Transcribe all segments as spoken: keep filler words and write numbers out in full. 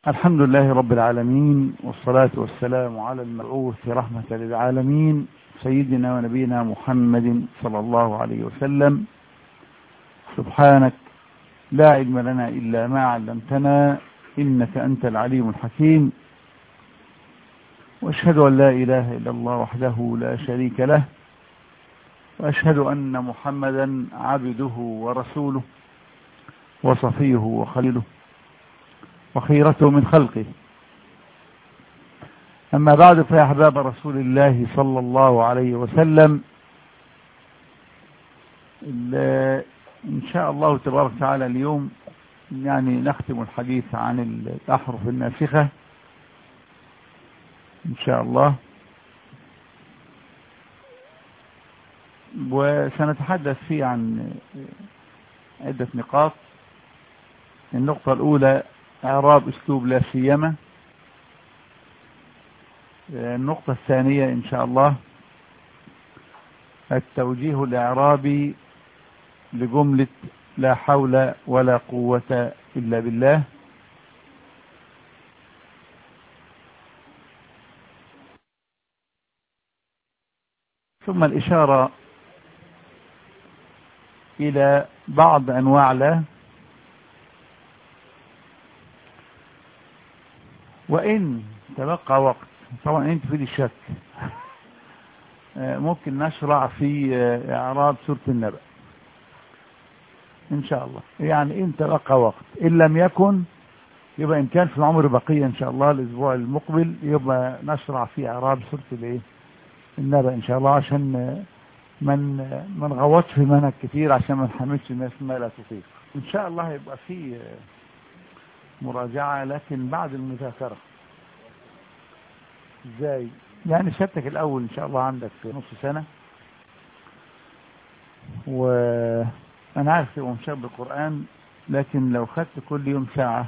الحمد لله رب العالمين، والصلاة والسلام على المبعوث رحمة للعالمين سيدنا ونبينا محمد صلى الله عليه وسلم. سبحانك لا علم لنا إلا ما علمتنا إنك أنت العليم الحكيم، وأشهد أن لا إله إلا الله وحده لا شريك له، وأشهد أن محمدا عبده ورسوله وصفيه وخليله وخيرته من خلقه. أما بعد، فيا أحباب رسول الله صلى الله عليه وسلم، إن شاء الله تبارك وتعالى اليوم يعني نختم الحديث عن الأحرف الناسخة إن شاء الله، وسنتحدث فيه عن عدة نقاط. النقطة الأولى إعراب أسلوب لا سيما. النقطة الثانية إن شاء الله التوجيه الإعرابي لجملة لا حول ولا قوة إلا بالله. ثم الإشارة إلى بعض أنواع لا، وإن تبقى وقت طبعا أنت في الشك ممكن نشرع في إعراب سورة النبأ إن شاء الله، يعني إن تبقى وقت. إن لم يكن يبقى إن كان في العمر بقية إن شاء الله الأسبوع المقبل يبقى نشرع في إعراب سورة الإيه النبأ إن شاء الله، عشان من ما نغوطش في منهج كتير، عشان ما نحملش الناس ما لا تطيق. إن شاء الله يبقى في مراجعة لكن بعد المذاكرة. ازاي؟ يعني شتك الأول إن شاء الله عندك نص سنة، وأنا عارف تبقى مشاب بالقرآن، لكن لو خدت كل يوم ساعة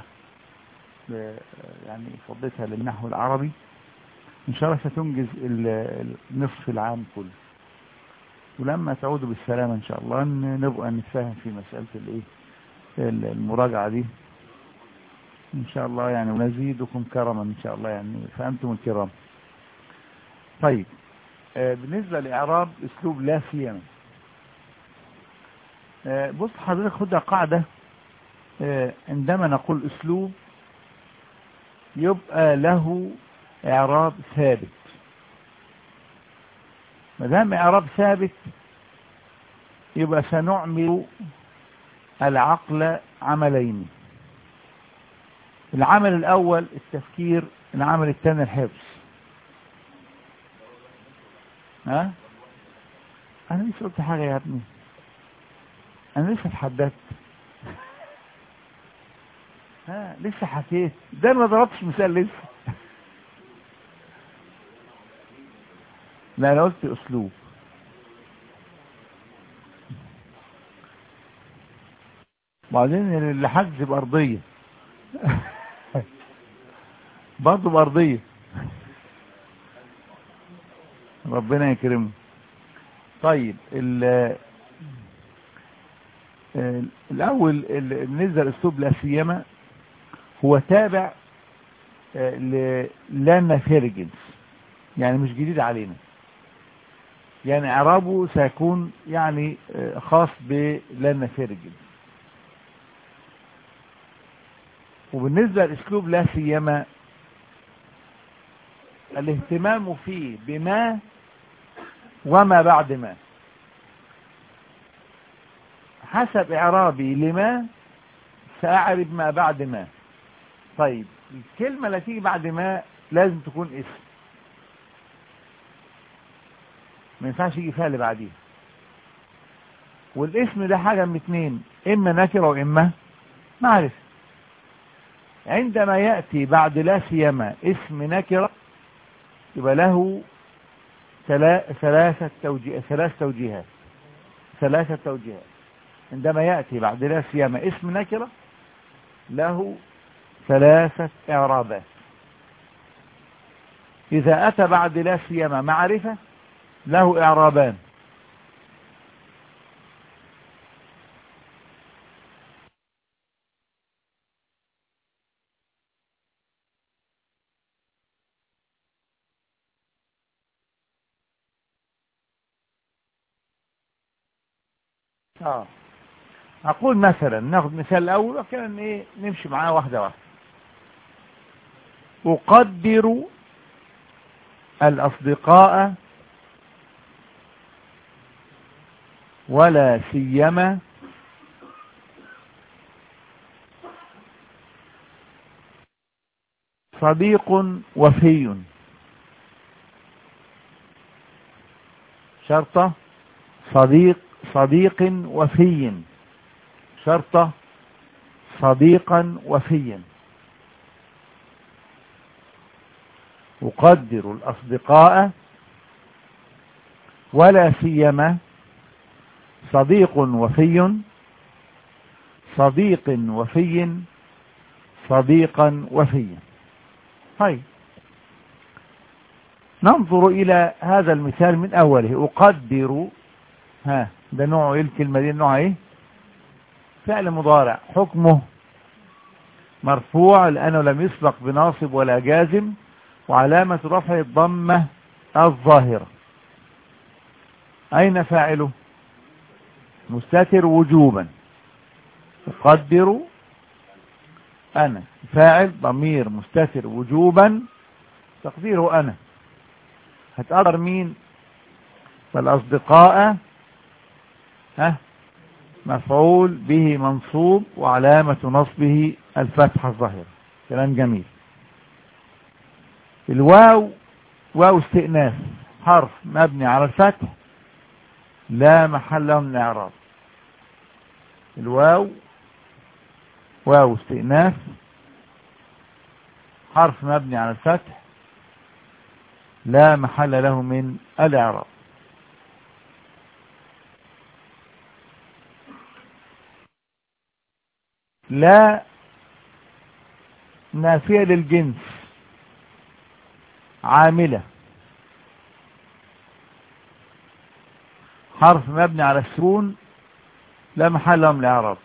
يعني فضيتها للنحو العربي إن شاء الله ستنجز النصف العام كله، ولما تعودوا بالسلامة إن شاء الله نبقى نتفاهم في مسألة الإيه المراجعة دي إن شاء الله يعني، ونزيدكم كرما إن شاء الله يعني، فأنتم الكرام. طيب، آه بالنسبة لإعراب أسلوب لا سيما، آه بص حضرتك خدها قاعدة، آه عندما نقول أسلوب يبقى له إعراب ثابت. ما دام إعراب ثابت يبقى سنعمل العقل عملين: العمل الأول التفكير، العمل الثاني الحفظ. ها؟ أنا لسه قلت حاجة يا ابني، أنا لسه اتحدثت. ها لسه حكيت، ده ما ضربتش مثال لسه. لا أنا قلت أسلوب. وبعدين اللي حجز بأرضية برضه بأرضية، ربنا يكرمه. طيب الأول بالنسبة لأسلوب لا سيما هو تابع للا فيرجنس، يعني مش جديد علينا، يعني إعرابه سيكون يعني خاص بلا فيرجنس. وبالنسبة لأسلوب لا سيما الاهتمام فيه بما وما بعد ما، حسب إعرابي لما سأعرب ما بعد ما. طيب الكلمة التي تيجي بعد ما لازم تكون اسم، ما ينفعش يجي فيها اللي بعديها، والاسم ده حاجة من اتنين: إما نكرة وإما معرفة. عندما يأتي بعد لا سيما اسم نكرة يبقى له ثلاثة توجيه ثلاث توجيهات ثلاثة توجيهات عندما يأتي بعد لا سيما اسم نكرة له ثلاثة إعرابات. إذا أتى بعد لا سيما معرفة له إعرابان. اه اقول مثلا ناخد مثال الاول وكان ايه نمشي معاه واحده واحده. اقدر الاصدقاء ولا سيما صديق وفي. شرطة صديق صديق وفي. شرطة صديقا وفيا. أقدر الأصدقاء ولا سيما صديق وفي. صديق وفي صديقا وفيا. طيب ننظر إلى هذا المثال من أوله. أقدر، ها ده نوعه إيه الكلمة دي؟ نوعها إيه؟ فعل مضارع، حكمه مرفوع لأنه لم يسبق بناصب ولا جازم، وعلامة رفع الضمة الظاهرة. أين فاعله؟ مستتر وجوبا. أقدر أنا، فاعل ضمير مستتر وجوبا تقديره أنا. هتقدر مين؟ فالأصدقاء ها مفعول به منصوب وعلامة نصبه الفتحة الظاهرة. كلام جميل. الواو واو استئناف، حرف مبني على الفتح لا محل له من الإعراب. الواو واو استئناف، حرف مبني على الفتح لا محل له من الإعراب. لا نافية للجنس عاملة، حرف مبني على السكون لا محل له من الإعراب.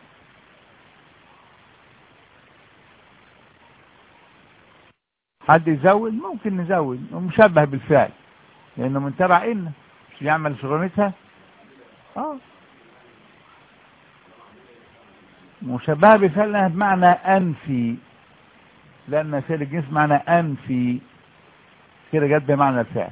حد يزود؟ ممكن نزود. مشبه بالفعل لأنه من تبع إن مش يعمل شغلتها. اه مشبه بالفعل بمعنى أنفي، لأن فعل الجنس معنى أنفي كده جد بمعنى الفعل.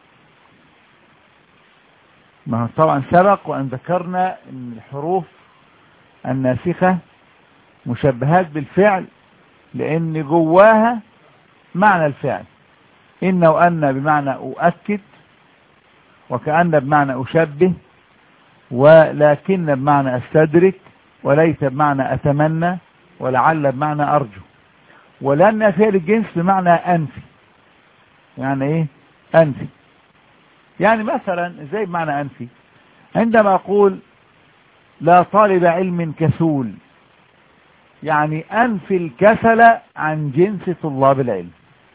ما هو طبعا سبق وأن ذكرنا أن الحروف الناسخة مشبهات بالفعل لأن جواها معنى الفعل. إن وأن بمعنى أؤكد، وكأن بمعنى أشبه، ولكن بمعنى أستدرك، وليس بمعنى أتمنى، ولعل بمعنى أرجو. ولأن فعل الجنس بمعنى أنفي. يعني إيه أنفي؟ يعني مثلا زي بمعنى أنفي عندما أقول لا طالب علم كسول، يعني أنفي الكسل عن جنس طلاب العلم.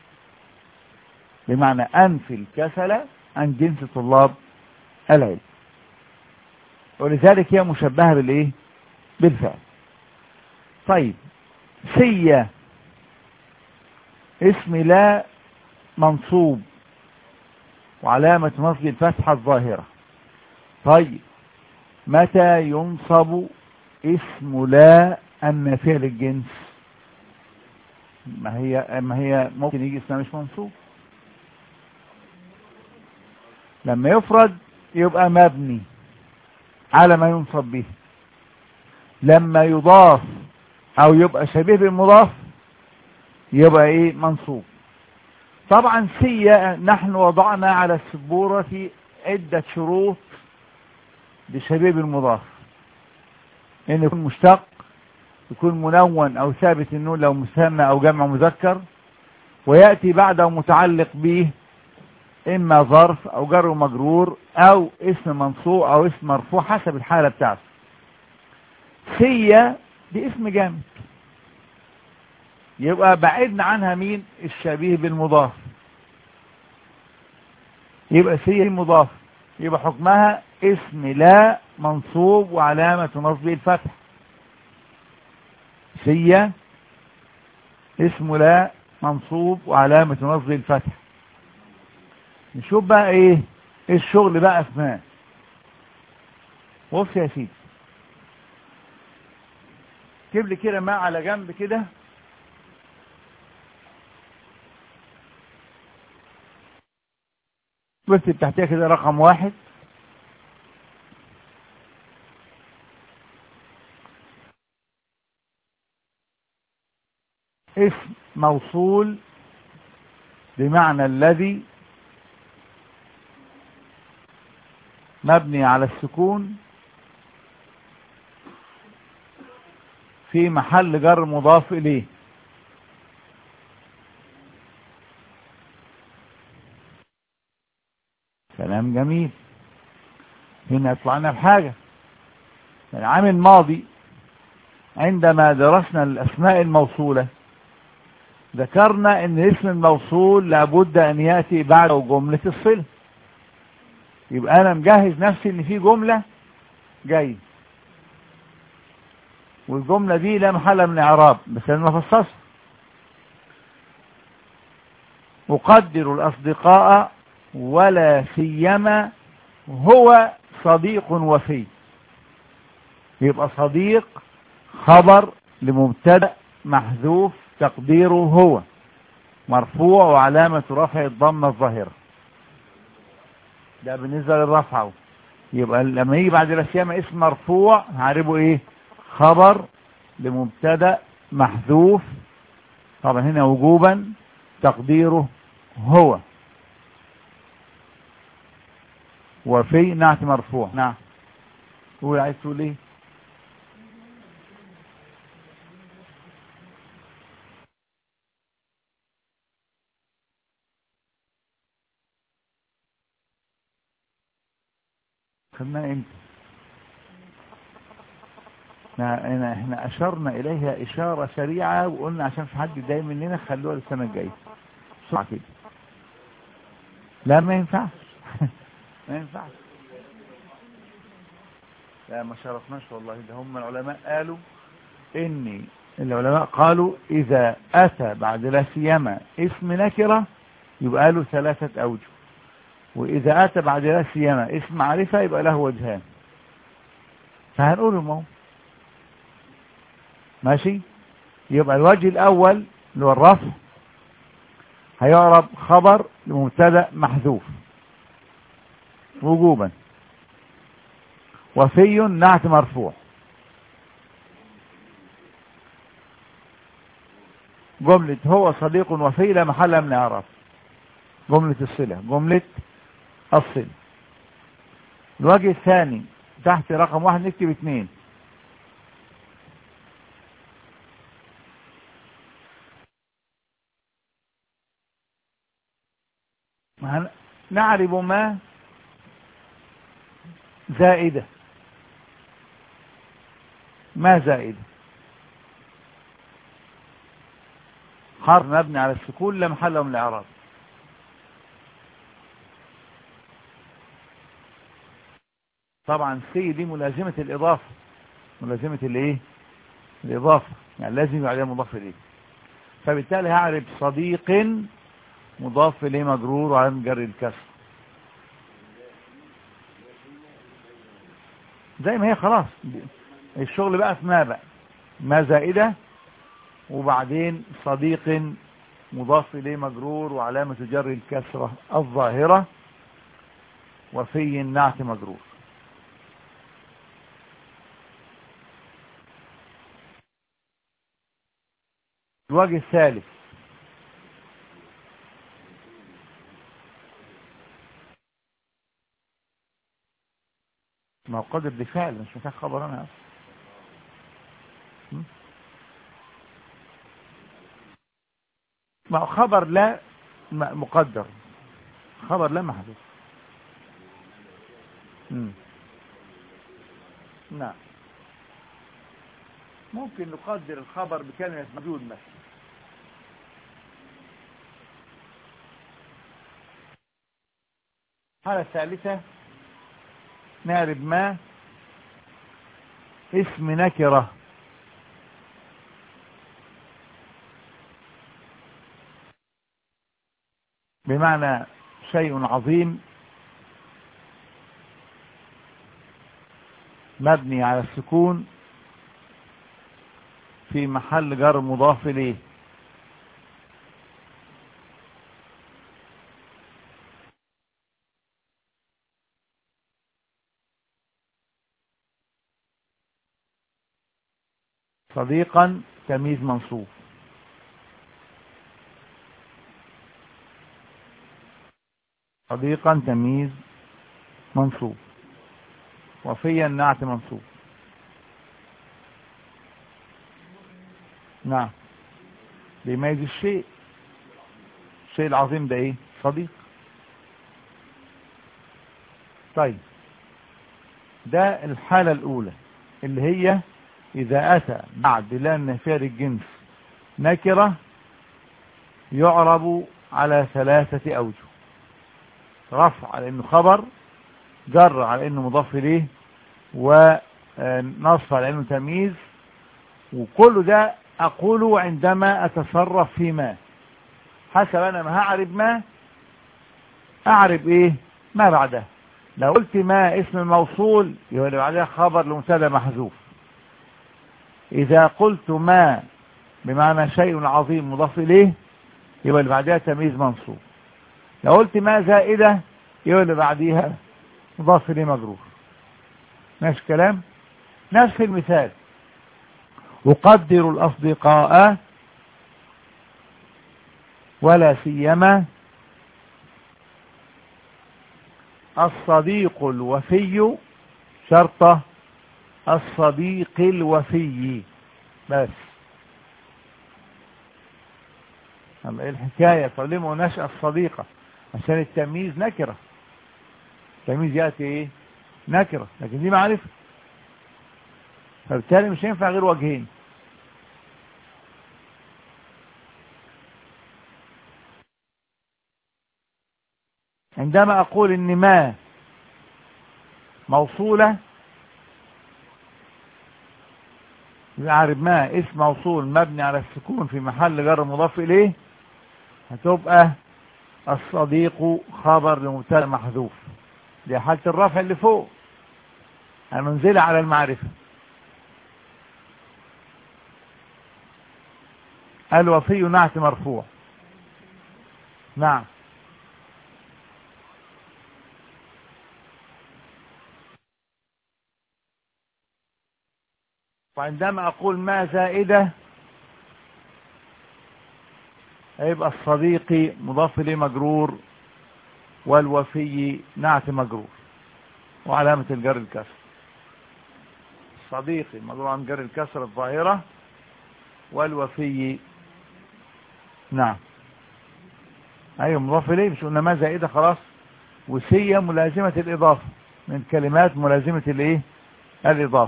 بمعنى أنفي الكسل عن جنس طلاب العلم، ولذلك هي مشبهة بالإيه؟ بالفعل. طيب سيا اسم لا منصوب وعلامة نصب الفتحة الظاهرة. طيب متى ينصب اسم لا النافية للجنس؟ ما هي ما هي ممكن يجي اسمها مش منصوب. لما يفرد يبقى مبني على ما ينصب به. لما يضاف او يبقى شبيه بالمضاف يبقى ايه؟ منصوب. طبعا سيا نحن وضعنا على السبورة عدة شروط لشبيه بالمضاف: ان يكون مشتق، يكون منون او ثابت النون لو مثنى او جمع مذكر، ويأتي بعده متعلق به اما ظرف او جر ومجرور او اسم منصوب او اسم مرفوع حسب الحالة بتاعته. سيا دي اسم جامد، يبقى بعدنا عنها مين؟ الشبيه بالمضاف. يبقى سيا مضاف، يبقى حكمها اسم لا منصوب وعلامة نصبه الفتح. سيا اسم لا منصوب وعلامة نصبه الفتح. نشوف بقى ايه الشغل بقى اسمها. بص يا سيدي، اكتب لي كده ما على جنب كده. واكتب تحتها كده رقم واحد. اسم موصول بمعنى الذي مبني على السكون في محل جر مضاف إليه. كلام جميل. هنا يطلعنا بحاجة. العام الماضي عندما درسنا الأسماء الموصولة ذكرنا ان اسم الموصول لابد ان يأتي بعده جملة الصلة. يبقى انا مجهز نفسي ان في جملة جاي، والجملة دي لا محل من اعراب، بس انا مفصصها. أقدر الأصدقاء ولا سيما هو صديق وفي. يبقى صديق خبر لمبتدأ محذوف تقديره هو، مرفوع وعلامة رفع الضمة الظاهرة. ده بالنسبة للرفع. يبقى لما يجي بعد لا سيما اسم مرفوع هعربه ايه؟ خبر لمبتدأ محذوف، طبعا هنا وجوبا تقديره هو، وفي نعت مرفوع. نعم. هو عايز تقول ايه؟ خدناها امتى؟ احنا احنا اشرنا اليها اشارة سريعة وقلنا عشان في حد يتضايق مننا خلوها السنة الجاية بسرعة كده. لا ما ينفعش. ما ينفعش. لا ما شرفناش والله. ده هم العلماء قالوا ان العلماء قالوا اذا اتى بعد لا سيما اسم نكرة يبقى له ثلاثة اوجه، واذا اتى بعد لا سيما اسم معرفة يبقى له وجهان. فهنقولهم اهو. ماشي. يبقى الوجه الاول اللي هو الرفع هيعرب خبر لمبتدأ محذوف وجوبا، وفي نعت مرفوع. جملة هو صديق وفي لا محل من اعراب. جملة الصلة، جملة الصلة. الوجه الثاني تحت رقم واحد نكتب اثنين. نعرب ما زائدة. ما زائدة حرف مبني على السكون لا محل من الاعراب. طبعا سي دي ملازمة الإضافة، ملازمة الايه؟ الإضافة، يعني لازم يبقى عليها مضاف إليه. فبالتالي هعرف صديق مضاف إليه مجرور وعلامة جر الكسر زي ما هي. خلاص الشغل بقى في ما بقى ما زائدة، وبعدين صديق مضاف إليه مجرور وعلامة جر الكسرة الظاهرة، وفي النعت مجرور. الوجه الثالث ما هو قدر بفعل مش محتاج خبر انا اصلا. ما هو خبر لا مقدر، خبر لا محذوف. نعم. ممكن نقدر الخبر بكلمة موجود مثلا. الحالة الثالثة نعرب ما اسم نكرة بمعنى شيء عظيم مبني على السكون في محل جر مضاف إليه. صديقا تمييز منصوب. صديقا تمييز منصوب. وفيا نعت منصوب. نعم، بيميز الشيء. الشيء العظيم ده ايه؟ صديق. طيب، ده الحالة الأولى اللي هي إذا أتى بعد لا النافية للجنس نكرة يعرب على ثلاثة أوجه: رفع على إنه خبر، جر على إنه مضاف إليه، ونصب على إنه تمييز. وكل ده أقوله عندما أتصرف في ما، حسب أنا ما هعرب ما أعرب إيه ما بعده. لو قلت ما اسم الموصول يبقى اللي بعدها خبر لمبتدا محذوف. إذا قلت ما بمعنى شيء عظيم مضاف إليه يبقى اللي بعدها تمييز منصوب. لو قلت ما زائدة يبقى اللي بعديها مضاف إليه مجرور. ماشي كلام؟ نفس المثال: أقدر الأصدقاء ولا سيما الصديق الوفي شرطة الصديق الوفي. بس أما إيه الحكاية؟ فليه ما قلناش الصديقة؟ عشان التمييز نكرة. التمييز يأتي إيه؟ نكرة، لكن دي معرفة، فبالتالي مش هينفع غير وجهين. عندما أقول إن ما موصولة يعرب ما اسم موصول مبني على السكون في محل جر مضاف إليه، هتبقى الصديق خبر لمبتدا محذوف. دي حالة الرفع اللي فوق، هننزل على المعرفة. الوفي نعت مرفوع. نعم. وعندما أقول ما زائدة هيبقى الصديق مضاف إليه مجرور، والوفي نعت مجرور، وعلامة الجر الكسر. الصديق مجرور عن جر الكسر الظاهرة، والوفي نعم أيوة مضاف إليه. مش قلنا ما زائدة خلاص؟ وسية ملازمة الإضافة، من كلمات ملازمة الإيه؟ الإضافة.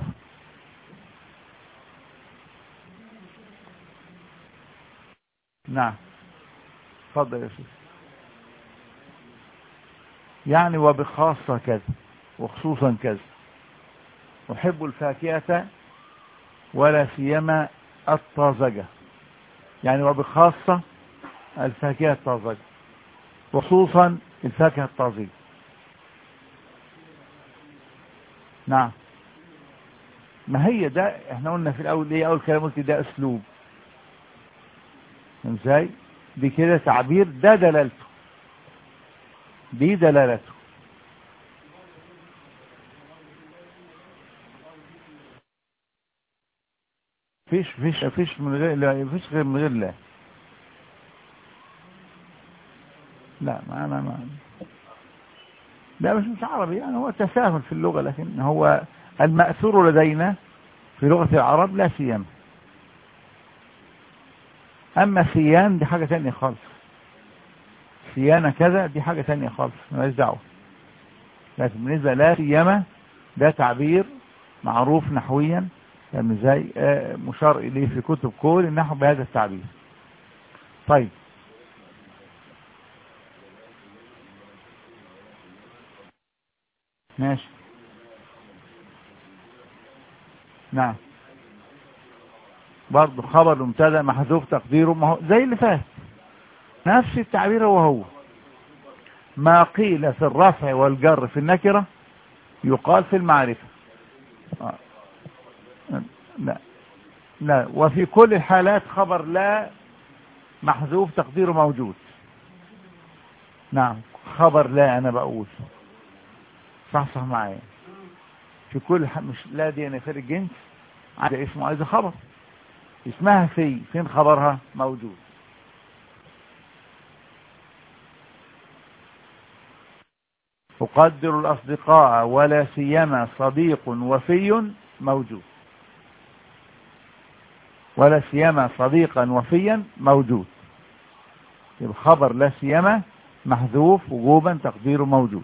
نعم اتفضل يا شيخ. يعني وبخاصة كذا وخصوصا كذا. أحب الفاكهة ولا سيما الطازجة، يعني وبخاصة الفاكهة الطازجة، وخصوصا الفاكهة الطازجة. نعم، ما هي ده احنا قلنا في الأول ايه؟ أول كلام قلت ده أسلوب. ازاي؟ دي كده تعبير، ده دلالته، دي دلالته. فيش فيش فيش من غير لا، فيش غير من غير لا. لا ما انا ما لا مش مش عربي، يعني هو تساهل في اللغة، لكن هو المأثور لدينا في لغة العرب لا سيما. اما سيان دي حاجة تانية خالص. سيانة كذا دي حاجة تانية خالص مالهاش دعوة. لكن بالنسبة لا سيما ده تعبير معروف نحويا، يعني زي مشار إليه في كتب كل النحو بهذا التعبير. طيب ماشي. نعم برضه خبر مبتدا محذوف تقديره ما هو زي اللي فات، نفس التعبير هو هو. ما قيل في الرفع والجر في النكرة يقال في المعرفة. آه. لا لا، وفي كل الحالات خبر لا محذوف تقديره موجود. نعم، خبر لا أنا بقول صح صح معايا. في كل ح... مش لا دي نفير الجنس، عايزة اسمه عايزة خبر، اسمها في فين خبرها موجود. أقدر الأصدقاء ولا سيما صديق وفي موجود. ولا سيما صديقا وفيا موجود. يبقى خبر لا سيما محذوف وجوبا تقديره موجود.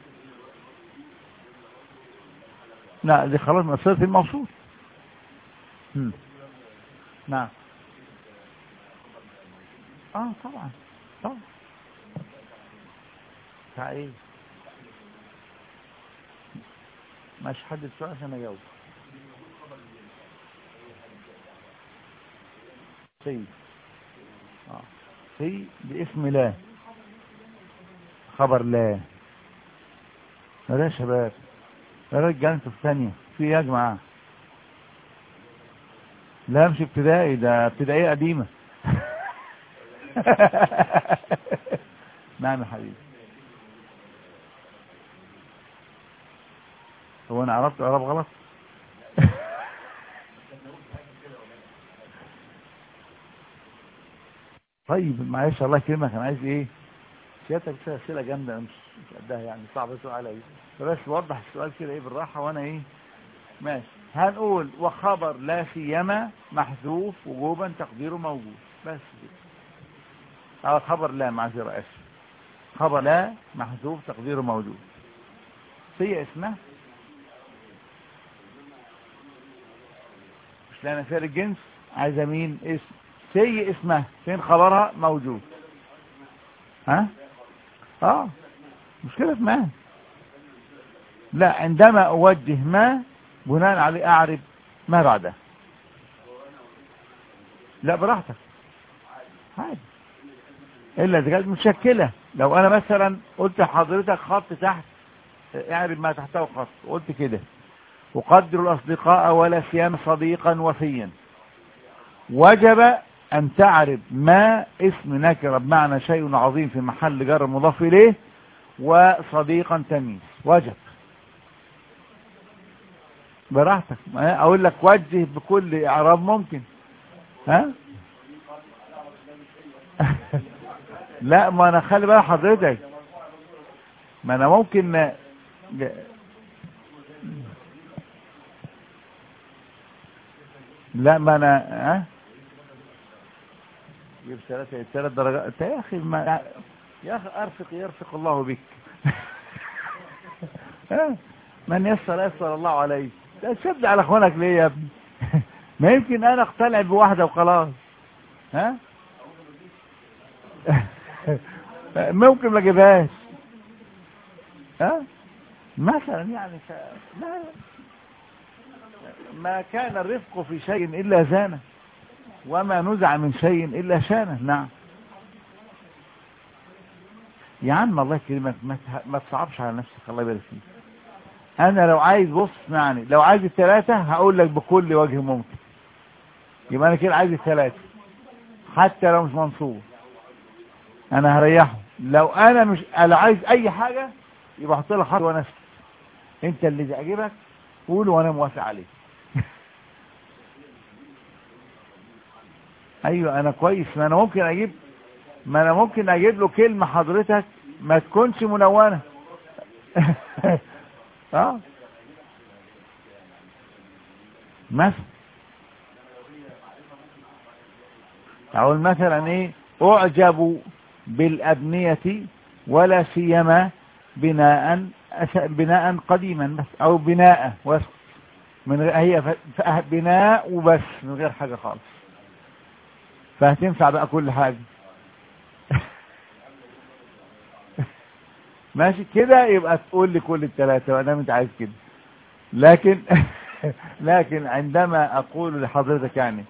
لا دي خلاص من صيغة الموصول. هم. نعم. اه طبعا طبعا. تعالي مش حد السؤال عشان اجاوب. سي اه سي باسم لا، خبر لا. لا يا شباب، يا رجال انتوا في ثانية في ايه يا جماعة؟ لا مش ابتدائي، ده ابتدائية قديمة. نعم يا حبيبي. هو انا عرفت اعراب غلط؟ طيب معلش الله يكرمك، انا عايز ايه؟ سيادتك بتسأل اسئله جامده مش مش قدها يعني، صعب السؤال عليا، بس وضح السؤال كده ايه بالراحه وانا ايه ماشي. هنقول وخبر لا سيما محذوف وجوبا تقديره موجود، بس كده. اه خبر لا، معذره اسف، خبر لا محذوف تقديره موجود. سي اسمها مش لا نفير الجنس، عايزه مين؟ اسم. سي اسمها فين خبرها موجود. ها اه مشكلة في ما. لا عندما اوجه ما بناء عليه اعرب ما بعده. لا براحتك عادي، الا اذا كانت متشكلة. لو انا مثلا قلت لحضرتك خط تحت اعرب ما تحته خط، قلت كده اقدر الاصدقاء ولا سيما صديقا وفيا، وجب ان تعرب ما اسم نكره بمعنى شيء عظيم في محل جر مضاف اليه، وصديقا تمييز، وجب. براحتك اقول لك وجه بكل اعراب ممكن. ها لا ما انا خلي بقى حضرتك، ما انا ممكن لا ما انا ها جيب ثلاثة ثلاث درجات يا اخي، ما يا اخي ارفق يرفق الله بك. من يسر يسر الله عليه. تشد على اخوانك ليه يا ابني؟ ما يمكن انا اقتنع بواحدة وخلاص. ها ممكن ما اجيبهاش. ها مثلا يعني ف... لا ما كان الرفق في شيء الا زانه، وما نزع من شيء الا شانه. نعم يا عم الله يكرمك، ما ما تصعبش على نفسك، الله يبارك فيك. انا لو عايز بص يعني لو عايز الثلاثه هقول لك بكل وجه ممكن، يبقى انا كده عايز الثلاثه حتى لو مش منصوب انا هريحه. لو انا مش لو عايز اي حاجه يبقى احط لها خط وانا اسكت، انت اللي تعجبك قوله وانا موافق عليه. ايوه انا كويس، ما انا ممكن اجيب ما انا ممكن اجيب له كلمه حضرتك ما تكونش منونه. اه مثلا اقول مثلا ايه اعجب بالابنيه ولا سيما بناء بناء قديما بس، او بناء واسكت من غير هي ف... بناء وبس من غير حاجه خالص، فهتنفع بقى كل حاجه. ماشي كده، يبقى تقول لي كل الثلاثه وانا انت عايز كده. لكن لكن عندما اقول لحضرتك يعني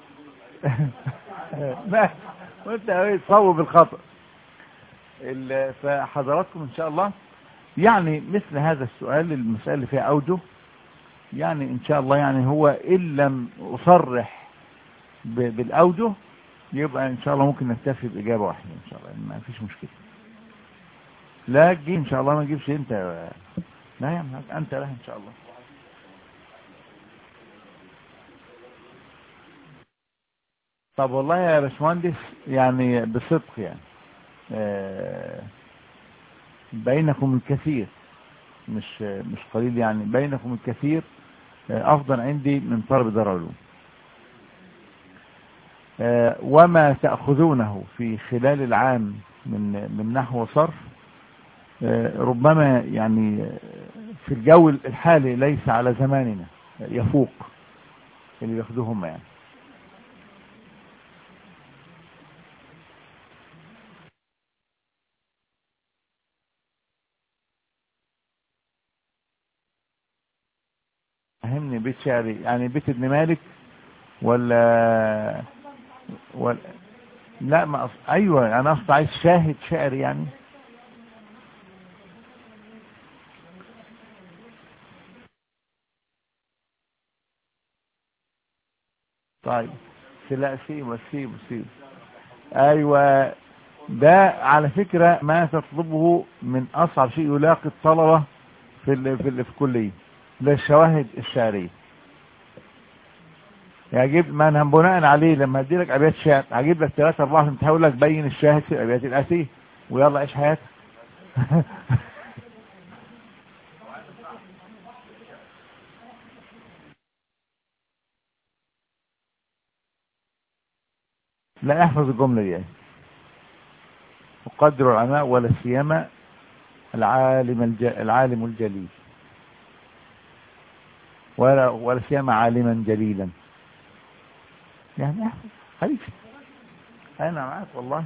وانت تصوب الخطأ. فحضراتكم ان شاء الله يعني مثل هذا السؤال، المسألة اللي فيها اوجه يعني ان شاء الله يعني هو ان لم اصرح بالاوجه، يبقى ان شاء الله ممكن نكتفي باجابه واحده ان شاء الله، ما فيش مشكله. لا تجيب ان شاء الله، ما تجيبش انت. لا يا عم انت لها ان شاء الله. طب والله يا باشمهندس يعني بصدق يعني آه بينكم الكثير، مش مش قليل يعني، بينكم الكثير آه افضل عندي من طالب دار علوم. آه وما تأخذونه في خلال العام من من نحو صرف آه ربما يعني في الجو الحالي ليس على زماننا يفوق اللي بياخدوهم يعني. فهمني بيت شعري يعني بيت ابن مالك ولا ولا لا ما أص... ايوه انا اصلا عايز شاهد شعري يعني. طيب لا سيبه سيبه سيبه. ايوه ده على فكرة ما تطلبه من اصعب شيء يلاقي الطلبة في ال... في, ال... في الكلية، ده الشواهد الشعرية. يجيب ما انا بناء عليه لما ادي لك ابيات شعر هجيب لك ثلاثة اربعة عشان تحاول لك بين الشاهد في الابيات الاتيه ويلا عيش حياتك. لا احفظ الجملة دي يعني. أقدر العلماء ولا سيما العالم الج... العالم الجليل، ولا ولا سيما عالما جليلا يعني. احفظ خليك انا معاك والله.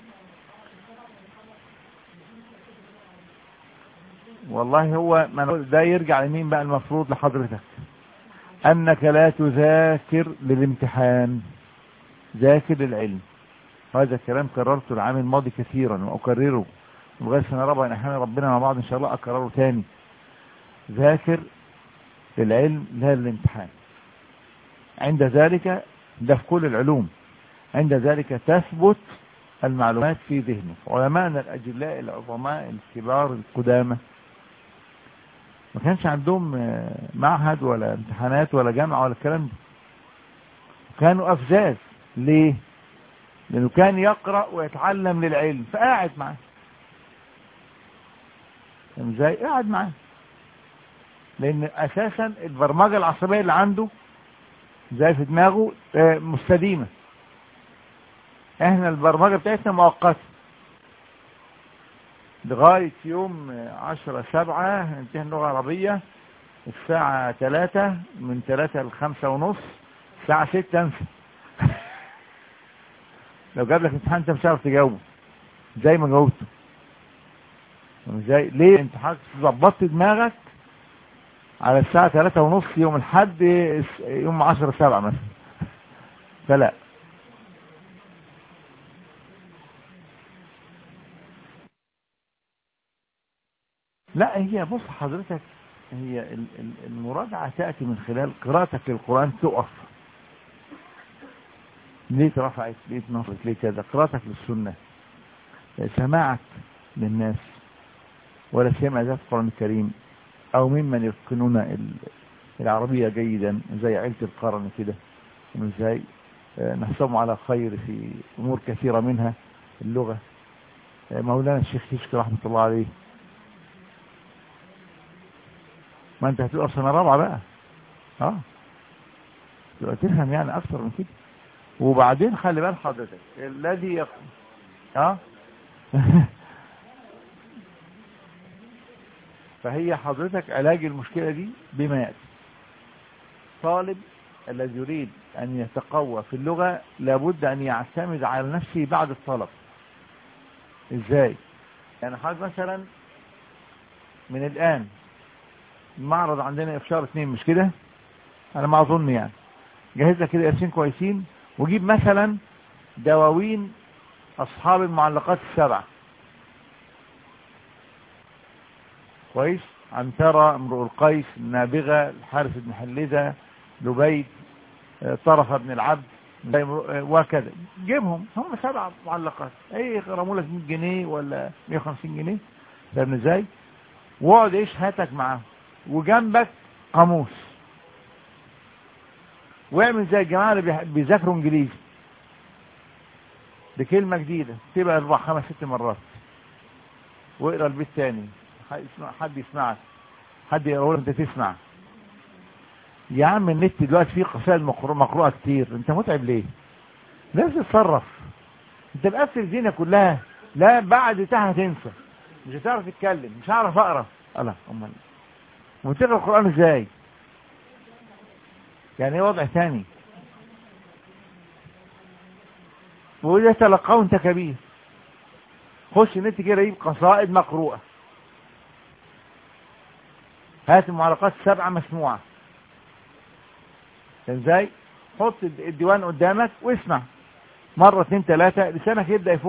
والله هو من ده يرجع لمين بقى؟ المفروض لحضرتك انك لا تذاكر للامتحان، ذاكر للعلم. هذا الكلام كررته العام الماضي كثيرا واكرره لغايه سنه رابعه ان احنا ربنا مع بعض ان شاء الله اكرره تاني. ذاكر للعلم لا للامتحان. عند ذلك ده في كل العلوم، عند ذلك تثبت المعلومات في ذهنك. علماءنا الاجلاء العظماء الكبار القدامى ما كانش عندهم معهد ولا امتحانات ولا جامعة ولا الكلام ده، كانوا أفزاز. ليه؟ لأنه كان يقرأ ويتعلم للعلم فقاعد معاه. ازاي؟ قاعد معاه، لأن أساسا البرمجة العصبية اللي عنده زي في دماغه مستديمة. احنا البرمجة بتاعتنا مؤقتة لغاية يوم عشرة سبعة هنمتحن لغة عربية الساعة ثلاثة، من ثلاثة لخمسة ونص، الساعة ستة انسى. لو جاب لك امتحان انت مش عارف تجاوبه زي ما جاوبته. ازاي؟ ليه؟ انت حضرتك ظبطت دماغك على الساعة ثلاثة ونص يوم الحد يوم عشرة سبعة مثلا. فلا لا هي بص حضرتك، هي المراجعة تأتي من خلال قراءتك للقرآن. تقف ليه ترفعت، ليه تنصت، ليه كذا. قراءتك للسنة، سماعك للناس ولا سيما ذات القرآن الكريم او ممن يتقنون العربية جيدا زي عيلة القرن كده، ازاي نحسبهم على خير في امور كثيرة منها اللغة. مولانا الشيخ كشك رحمة الله عليه، ما انت هتبقى سنة رابعة بقى اه تبقى تفهم يعني اكثر من كده. وبعدين خلي بال حضرتك الذي يق... اه فهي حضرتك علاج المشكلة دي بما يأتي. طالب الذي يريد ان يتقوى في اللغة لابد ان يعتمد على نفسه بعد الطلب. ازاي؟ يعني حضرتك مثلا من الان المعرض عندنا افشار اتنين مش كده؟ انا ما اظن يعني. جهز لك كده قرشين كويسين وجيب مثلا دواوين اصحاب المعلقات السبعة كويس، عنترة، امرؤ القيس، النابغة، الحارث بن حلدة، لبيد، طرف بن العبد، زي وكذا، جيبهم هم سبع معلقات، اي غرموا لك مية جنيه ولا مية وخمسين جنيه، فاهم ازاي؟ واقعد ايش هاتك معاهم، وجنبك قاموس، واعمل زي الجماعه اللي بيذاكروا انجليزي، بكلمه جديده تبقى اربع خمس ست مرات، واقرا البيت تاني، حد يسمعك، حد يقول انت تسمع. يا عم النت دلوقتي فيه قصائد مقروءه كتير، انت متعب ليه؟ لازم تتصرف، انت مقفل الدنيا كلها، لا بعد تحت هتنسى، مش هتعرف تتكلم، مش هعرف اقرا. الله، امال وتقرا القران ازاي؟ يعني ايه وضع ثاني؟ وإذا تلقاه انت كبير، خش النت كده يجيب قصائد مقروءه، هات المعلقات سبعه مسموعه، ازاي؟ حط الديوان قدامك واسمع مره اتنين تلاته، لسانك يبدا يفك.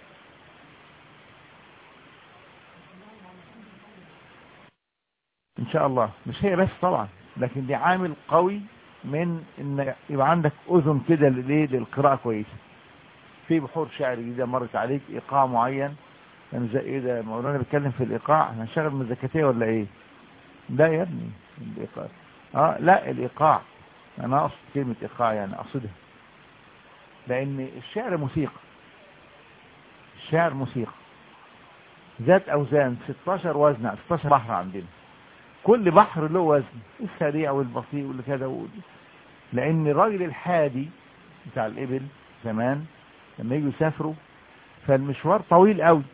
ان شاء الله. مش هي بس طبعا، لكن دي عامل قوي من ان يبقى عندك اذن كده للايه، للقراءه كويسه. في بحور شعر جديده مرت عليك، ايقاع معين، يعني زي ايه ده؟ مولانا بيتكلم في الايقاع، هنشغل مزيكتيه ولا ايه؟ لا يا ابني، الايقاع اه لا الايقاع، انا اقصد كلمه ايقاع يعني اقصدها، لان الشعر موسيقى، الشعر موسيقى ذات اوزان، ستاشر وزن، ستاشر بحر عندنا، كل بحر له وزن، السريع والبطيء واللي كده، لان الراجل الحادي بتاع الابل زمان لما يجوا يسافروا فالمشوار طويل قوي،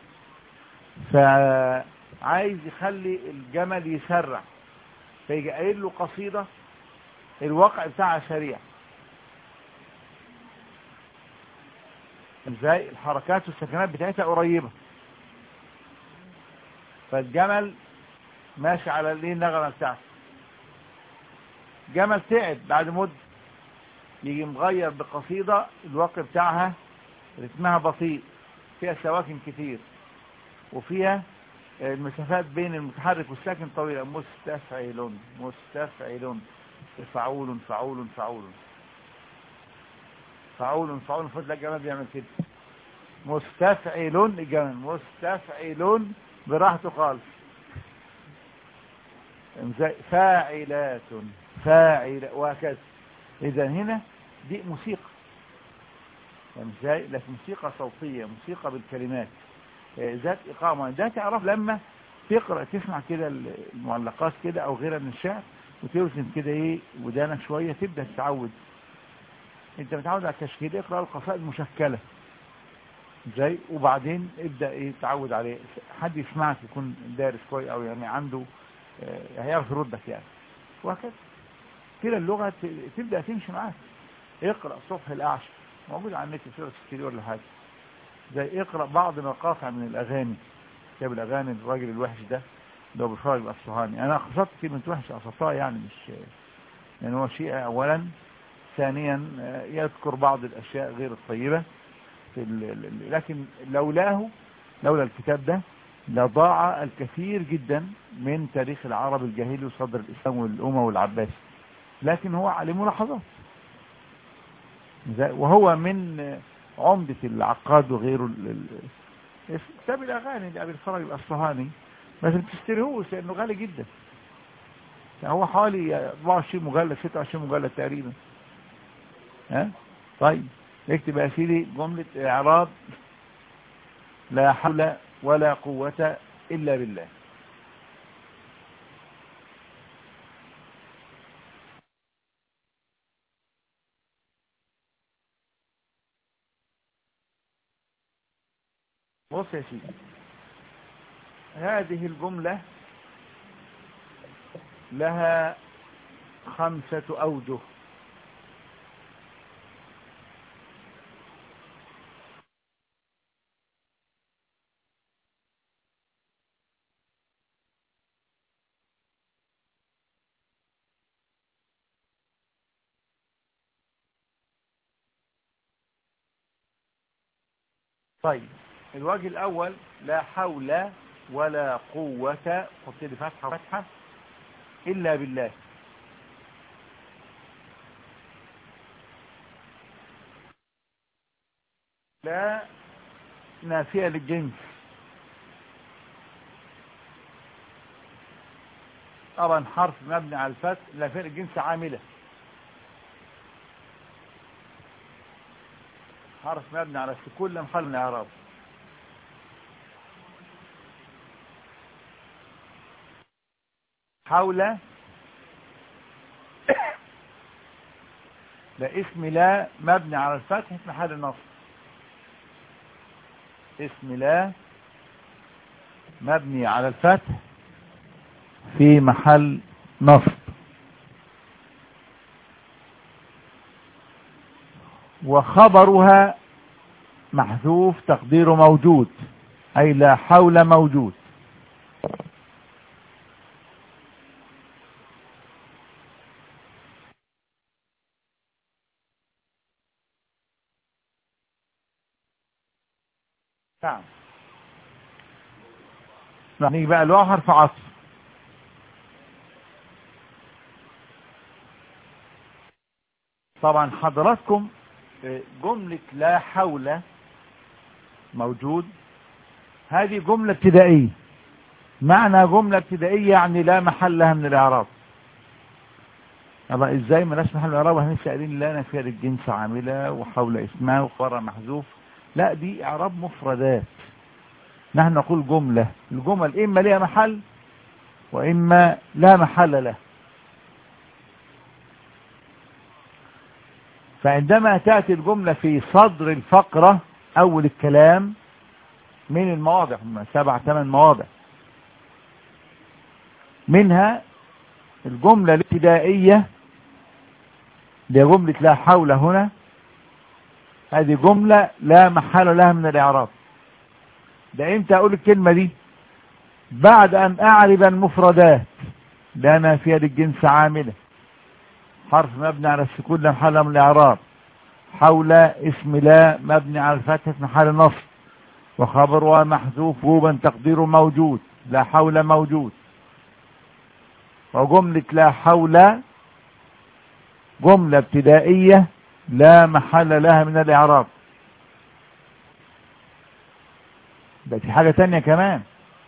فعايز يخلي الجمل يسرع، فيجي قايل له قصيده الواقع بتاعها سريع، ازاي؟ الحركات والسكنات بتاعتها قريبه، فالجمل ماشي على الايه، النغمه بتاعته. جمل تعب بعد مده، يجي مغير بقصيده الواقع بتاعها رتمها بطيء، فيها سواكن كتير، وفيها المسافات بين المتحرك والساكن طويلة، مستفعل مستفعل فعول فعول فعول فعول فعول، فتلاقي الجمال بيعمل كده، مستفعل الجمال، مستفعل براحته خالص، فاعلات فاعل وهكذا. اذا هنا دي موسيقى، يعني ازاي؟ لكن موسيقى صوتية، موسيقى بالكلمات ذات ايقاع معين، ده تعرف لما تقرأ تسمع كده المعلقات كده او غيرها من الشعر، وتوزن كده ايه ودانك شوية، تبدأ تتعود. انت متعود على التشكيل، اقرأ القصائد مشكلة زي، وبعدين ابدأ ايه تعود عليه، حد يسمعك يكون دارس كويس او يعني عنده اه هيعرف يردك يعني، وهكذا كده اللغة تبدأ تمشي معاك. اقرأ صبح الأعشى، موجود على النت في سورة ولا حاجة، زي اقرأ بعض مقاطع من الأغاني، كتاب الأغاني الراجل الوحش ده اللي هو بفرج الأصفهاني، أنا خصصت كلمة وحش أصفها يعني، مش يعني هو شيء أولا، ثانيا يذكر بعض الأشياء غير الطيبة في ال... لكن لولاه، لولا الكتاب ده لضاع الكثير جدا من تاريخ العرب الجاهلي وصدر الإسلام والأمة والعباسي، لكن هو عليه ملاحظات، وهو من عمدة العقاد وغيره. كتاب الأغاني اللي أبي الفرج الأصفهاني، بس ما تشتريهوش لأنه غالي جدا، يعني هو حوالي اربعة وعشرين مجلد ستة وعشرين مجلد تقريبا. ها طيب اكتب يا سيدي جملة إعراب لا حول ولا قوة إلا بالله. بص يا سيدي، هذه الجملة لها خمسة أوجه. طيب الوجه الأول لا حول ولا قوة، حط لي فتحة فتحة، إلا بالله. لا نافية للجنس. طبعا حرف مبني على الفتح نافية للجنس عاملة. حرف مبني على السكون لا محل من الاعراب. حول ده اسم لا مبني على الفتح في محل النصب. اسم لا مبني على الفتح في محل نصب. وخبرها محذوف تقديره موجود، أي لا حول موجود. نعم. نيجي بقى له حرف عطف. طبعا حضراتكم جملة لا حول موجود هذه جملة ابتدائية. معنى جملة ابتدائية يعني لا محل لها من الاعراب. طبعا ازاي ملاش محل من الاعراب واحنا لسه قايلين لا نافية للجنس عاملة وحول اسمها وخبرها محذوف؟ لا دي اعراب مفردات. نحن نقول جملة، الجمل اما لها محل واما لا محل له. فعندما تأتي الجملة في صدر الفقرة أول الكلام من المواضع، هم سبع ثمان مواضع، منها الجملة الابتدائية دي جملة لا حول. هنا هذه جملة لا محل لها من الإعراب. ده امتى أقول الكلمة دي؟ بعد أن أعرب المفردات. لا نافية للجنس عاملة، حرف مبني على السكون لا محل من الإعراب، حول اسم لا مبني على الفتح في محل نصب، وخبرها محذوف وجوبا تقديره موجود، لا حول موجود. وجملة لا حول جملة ابتدائية لا محل لها من الإعراب. ده في حاجة تانية كمان.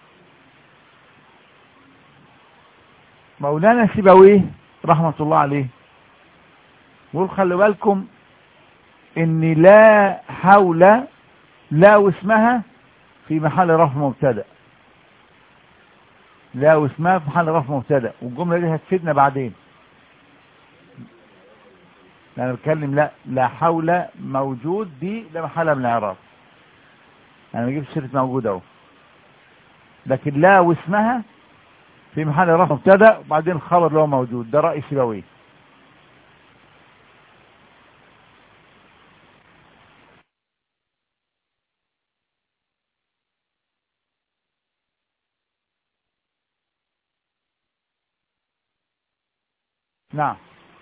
مولانا سيبويه رحمة الله عليه يقول خلوا بالكم ان لا حول لا واسمها في محل رفع مبتدا. لا واسمها في محل رفع مبتدا، والجمله دي هتفيدنا بعدين. انا بتكلم لا لا حول موجود دي لا محل من الاعراب. انا ما جبتش سيره موجود اهو، لكن لا واسمها في محل رفع مبتدا وبعدين الخبر اللي هو موجود. ده راي سيبويه. نعم.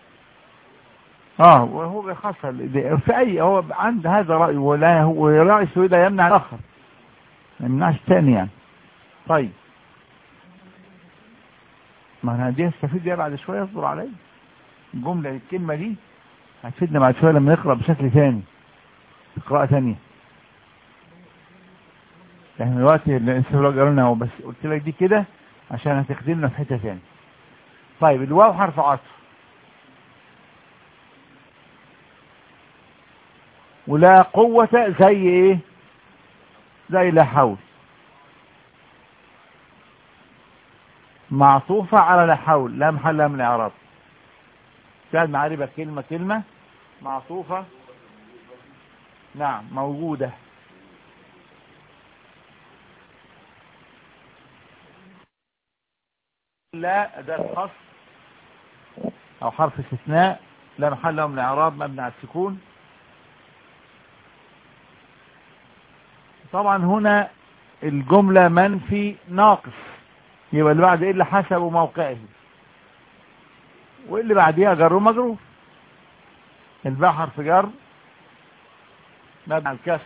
اه وهو بيخصل في اي هو عند هذا راي، ولا هو راي سويدا يمنع الاخر، ما يمنعش الثاني يعني. طيب ما انا دي هستفيد بيها بعد شويه، اصبر عليا. الجمله الكلمه دي هتفيدنا بعد شويه لما نقرا بشكل ثاني، قراءه ثانيه. احنا دلوقتي الانسان قالوا لنا بس قلت لك دي كده عشان هتخدمنا في حته ثانيه. طيب الواو حرف عطف، ولا قوه زي ايه؟ زي لا حول، معطوفه على لا حول لا محل لها من الاعراب. كان معربه كلمه كلمه معطوفه. نعم موجوده. لا أداة خاص أو حرف استثناء لا محل له من الإعراب مبني على السكون. طبعا هنا الجملة منفي ناقص، يبقى اللي بعد إيه اللي حسب موقعه، واللي بعديها جر ومجرور. الباء حرف جر مبني على الكسر.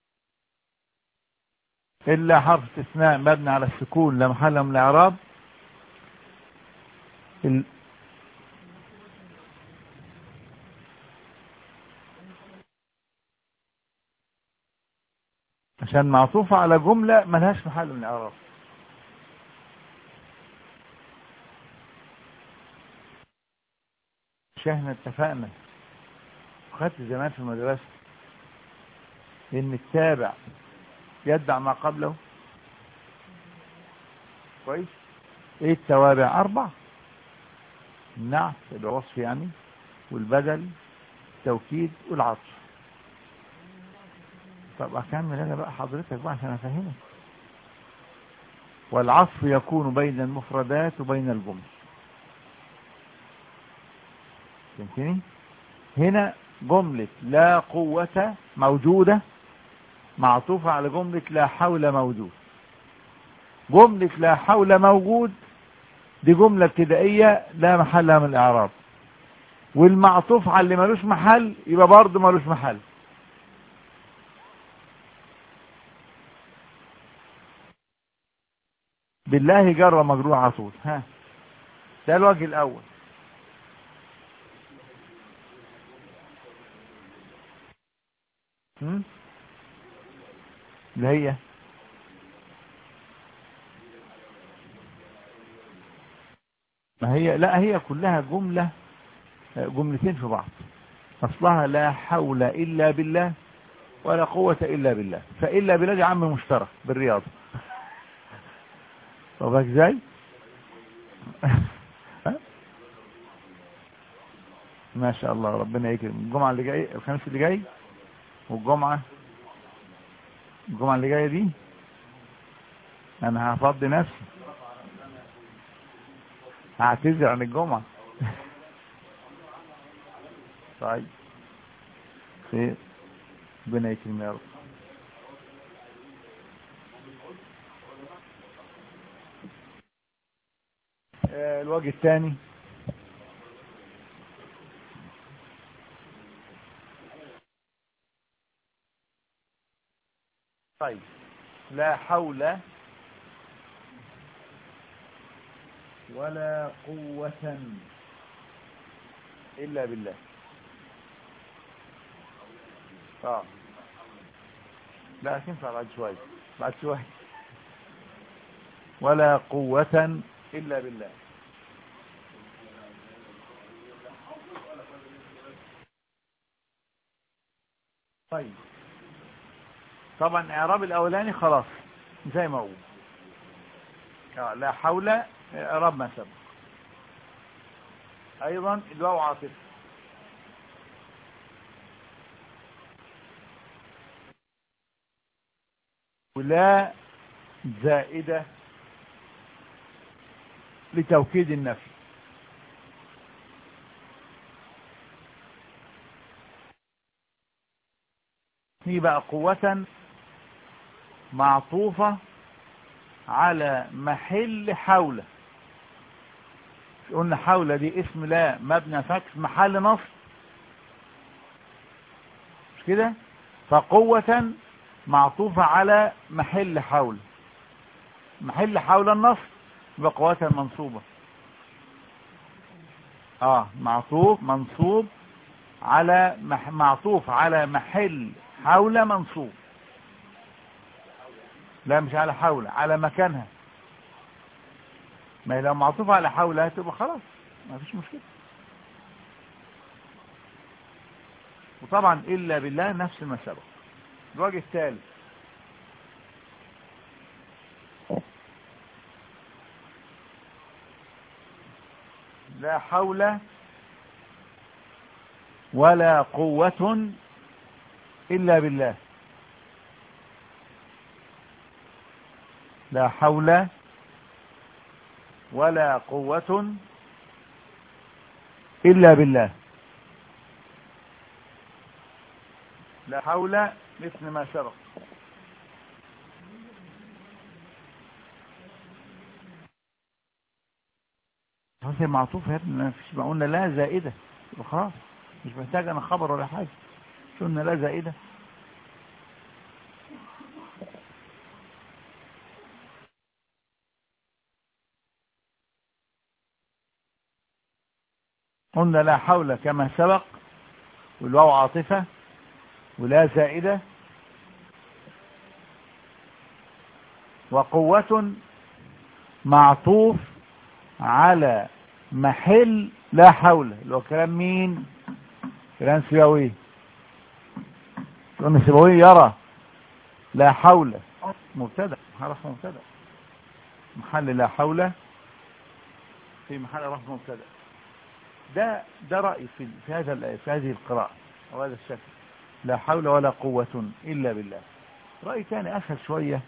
إلا حرف استثناء مبني على السكون لا محل له من الإعراب. ال... عشان معطوفة على جملة ملهاش محل من الإعراب. مش احنا اتفقنا خدت زمان في المدرسة ان التابع يتبع ما قبله؟ كويس. ايه التوابع؟ اربع: النعت يبقى وصف يعني، والبدل، التوكيد، والعطف. طب اكمل انا بقى حضرتك بقى عشان افهمك. والعطف يكون بين المفردات وبين الجمل. فهمتني؟ هنا جملة لا قوة موجودة معطوفة على جملة لا حول موجود. جملة لا حول موجود دي جملة ابتدائية لا محل لها من الإعراب، والمعطوف على اللي ملوش محل يبقى برضه ملوش محل. بالله جر ومجرور على طول. ها، ده الوجه الأول. هم؟ اللي هي ما هي لا هي كلها جملة، جملتين في بعض. أصلها لا حول إلا بالله ولا قوة إلا بالله، فإلا بالله دي عم مشترك بالرياضة. طب ازاي؟ ما شاء الله، ربنا يكرم. الجمعة اللي جاي، الخميس اللي جاي، والجمعة الجمعة اللي جاية دي أنا هفضي نفسي، هعتذر عن الجمعة. طيب خير، ربنا يكرم يا رب. آه، الوجه الثاني. طيب، لا حول ولا قوة إلا بالله. اه لا تنفع بعد شوية، بعد شوية. ولا قوة إلا بالله. طيب طبعا إعراب الأولاني خلاص زي ما هو. آه، لا حول إعراب ما سبق. أيضا الواو عاطفة. ولا زائدة لتوكيد النفي. في بقى قوة معطوفة على محل حول. قلنا حول دي اسم لا مبنى فتح محل نصب، مش كده؟ فقوة معطوفة على محل حول، محل حول النصب يبقى قوة منصوبة. اه معطوف منصوب على مح معطوف على محل حول منصوب. لا مش على حول، على مكانها. ما هي لو معطوفة على حول هتبقى خلاص ما فيش مشكلة. وطبعا إلا بالله نفس ما سبق. الوجه الثالث. لا حول ولا قوة إلا بالله. لا حول ولا قوة إلا بالله. لا حول مثل ما سبق. هذه معطوفة يا ابني، ما فيش بقى، قلنا لا زائدة خلاص، مش محتاج أنا خبر ولا حاجة. شو قلنا لا زائدة. قلنا لا حول كما سبق، والواو عاطفة ولا زائدة، وقوة معطوف على محل لا حول، اللي هو كلام مين؟ كلام سيبويه. كلام سيبويه يرى لا حول مبتدأ، حرف مبتدأ، محل لا حول في محل رفع مبتدأ. ده ده رأي في في هذا في هذه القراءة أو هذا الشكل، لا حول ولا قوة إلا بالله. رأي ثاني أسهل شوية،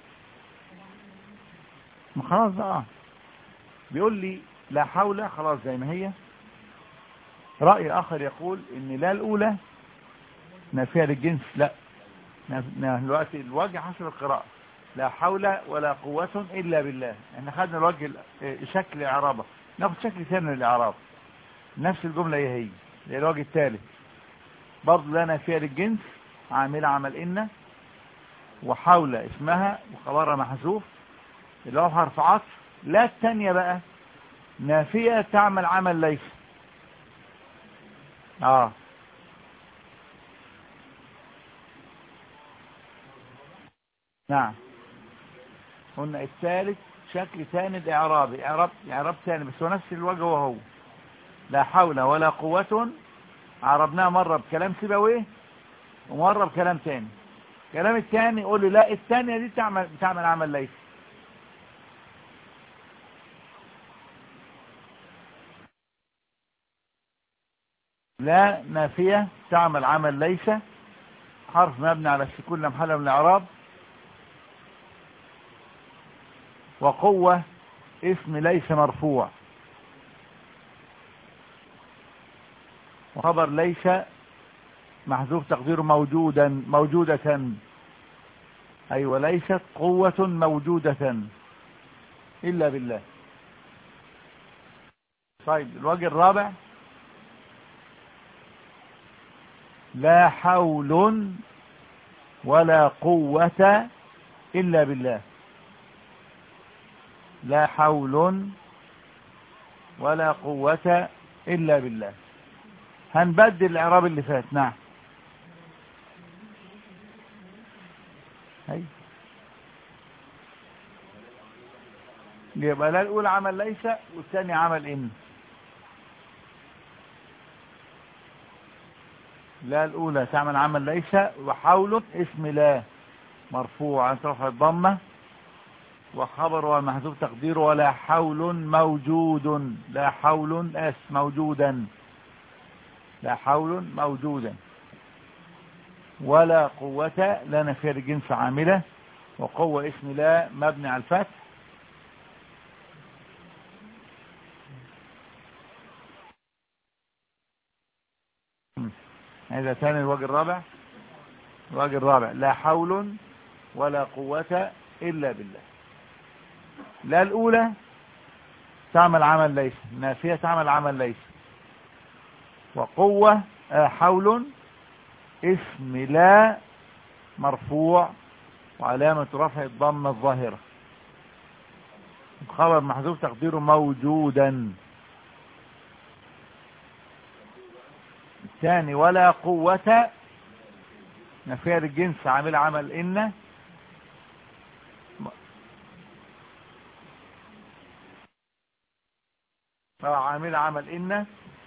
ما خلاص بقى بيقول لي لا حول خلاص زي ما هي. رأي آخر يقول إن لا الأولى نافية للجنس، لا دلوقتي الوجه حسب القراءة، لا حول ولا قوة إلا بالله. احنا خدنا الوجه شكل إعرابه، ناخد شكل ثاني للإعراب، نفس الجملة هي هي هي الوجه الثالث برضه لا نافية للجنس، عاملة عمل إن، وحول اسمها وخبرها محذوف اللي هو حرف عطف. لا الثانية بقى نافية تعمل عمل ليس. اه نعم، قلنا الثالث شكل ثاني الاعرابي، اعراب اعراب ثاني بس هو نفس الوجه وهو لا حول ولا قوة. عربناها مرة بكلام سيبويه ومرة بكلام ثاني. الكلام الثاني يقول لي لا الثانية دي تعمل تعمل عمل ليس. لا نافية تعمل عمل ليس، حرف مبني على السكون لا محل من الاعراب. وقوة اسم ليس مرفوع، وخبر ليس محذوف تقديره موجودا موجودة. أيوة ليست قوة موجودة إلا بالله. طيب الوجه الرابع لا حول ولا قوة إلا بالله. لا حول ولا قوة إلا بالله. هنبدل الإعراب اللي فات. نعم هي يبقى لا الأولى عمل ليس والثاني عمل إن. لا الأولى تعمل عمل ليس، وحول اسم لا مرفوع عن رفع الضمة، وخبر ومحذوف تقديره ولا حول موجود. لا حول اس موجودا، لا حول موجودا. ولا قوة لا نفي الجنس عاملة، وقوة اسم لا مبني على الفتح. هذا ثاني الوجه الرابع. الوجه الرابع لا حول ولا قوة إلا بالله. لا الأولى تعمل عمل ليس، نافية تعمل عمل ليس. وقوة آه حول اسم لا مرفوع وعلامة رفع الضمة الظاهرة، خبر محذوف تقديره موجودا. الثاني ولا قوة نفيها للجنس عامل عمل إن، عامل عمل إن.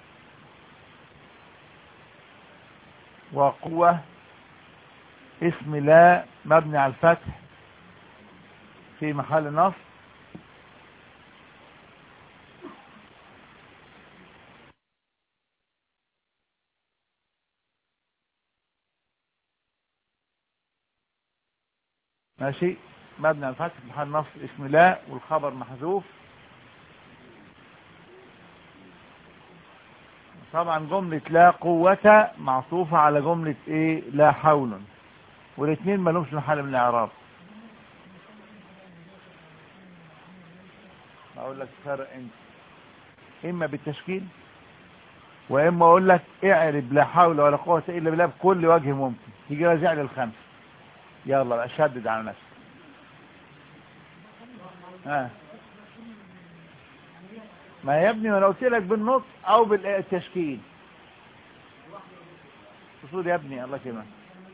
وقوة اسم لا مبني على الفتح في محل نصب. ماشي، مبني على الفتح في محل نصب اسم لا والخبر محذوف. طبعا جملة لا قوة معطوفة على جملة ايه لا حول، والاثنين ما لهمش محل من الاعراب. اقول لك فرق انت اما بالتشكيل، واما اقول لك اعرب لا حول ولا قوة الا بالله بكل وجه ممكن. تيجي راجع للخمس. يلا بقى شدد على نفسك. ها ما يا ابني ما انا قلت لك بالنطق او بالتشكيل. اصول يا ابني الله كمان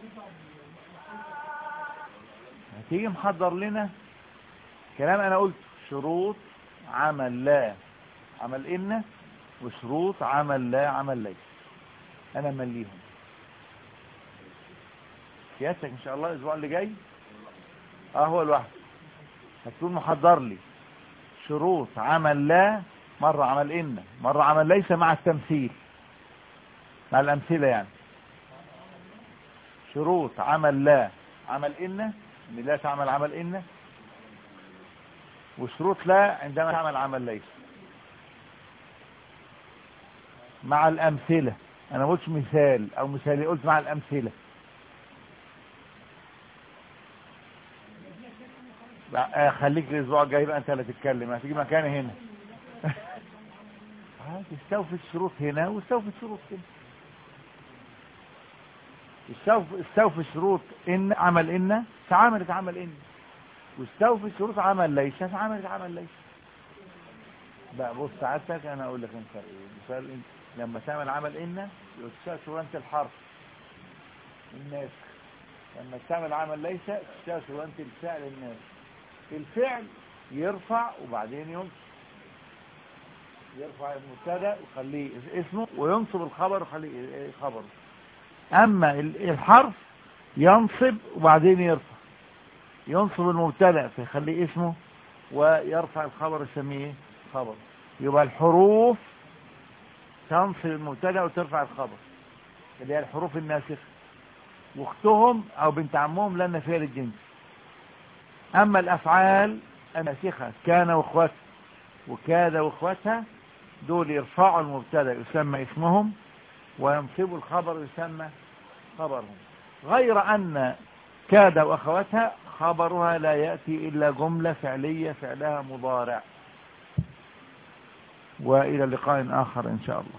هتيجي محضر لنا كلام انا قلت شروط عمل لا عمل ان وشروط عمل لا عمل ليس، انا مليهم سيادتك ان شاء الله الاسبوع اللي جاي. اه هو الواحد هتكون محضر لي شروط عمل لا، مرة عمل ان مرة عمل ليس مع التمثيل مع الامثلة يعني. شروط عمل لا عمل ان ان لا تعمل عمل ان، وشروط لا عندما تعمل عمل ليس مع الامثلة. انا ما قلتش مثال او مثالي، قلت مع الامثلة. خليك الاسبوع الجاي بقى انت اللي تتكلم، هتيجي مكاني هنا. استوفي الشروط هنا واستوفي الشروط هنا. استوفي الشروط ان عمل ان تعاملت عمل ان، واستوفي الشروط عمل ليس تعاملت عمل ليس. بقى بص ساعتك انا اقول لك انت ايه مثال. لما تعمل عمل ان تشتغل شغلانه الحرف الناس، لما تعمل عمل ليس تشتغل شغلانه الفعل الناس. الفعل يرفع وبعدين ينصب، يرفع المبتدا ويخليه اسمه وينصب الخبر ويخليه خبر. اما الحرف ينصب وبعدين يرفع، ينصب المبتدا فيخليه اسمه ويرفع الخبر يسميه خبر. يبقى الحروف تنصب المبتدا وترفع الخبر اللي هي الحروف الناسخه، واختهم او بنت عمهم لا نافيه للجنس. اما الافعال الناسخه كان واخواتها وكاد واخواتها دول يرفعوا المبتدا يسمى اسمهم وينصبوا الخبر يسمى خبرهم. غير ان كاد واخواتها خبرها لا ياتي الا جمله فعليه فعلها مضارع. والى لقاء اخر ان شاء الله.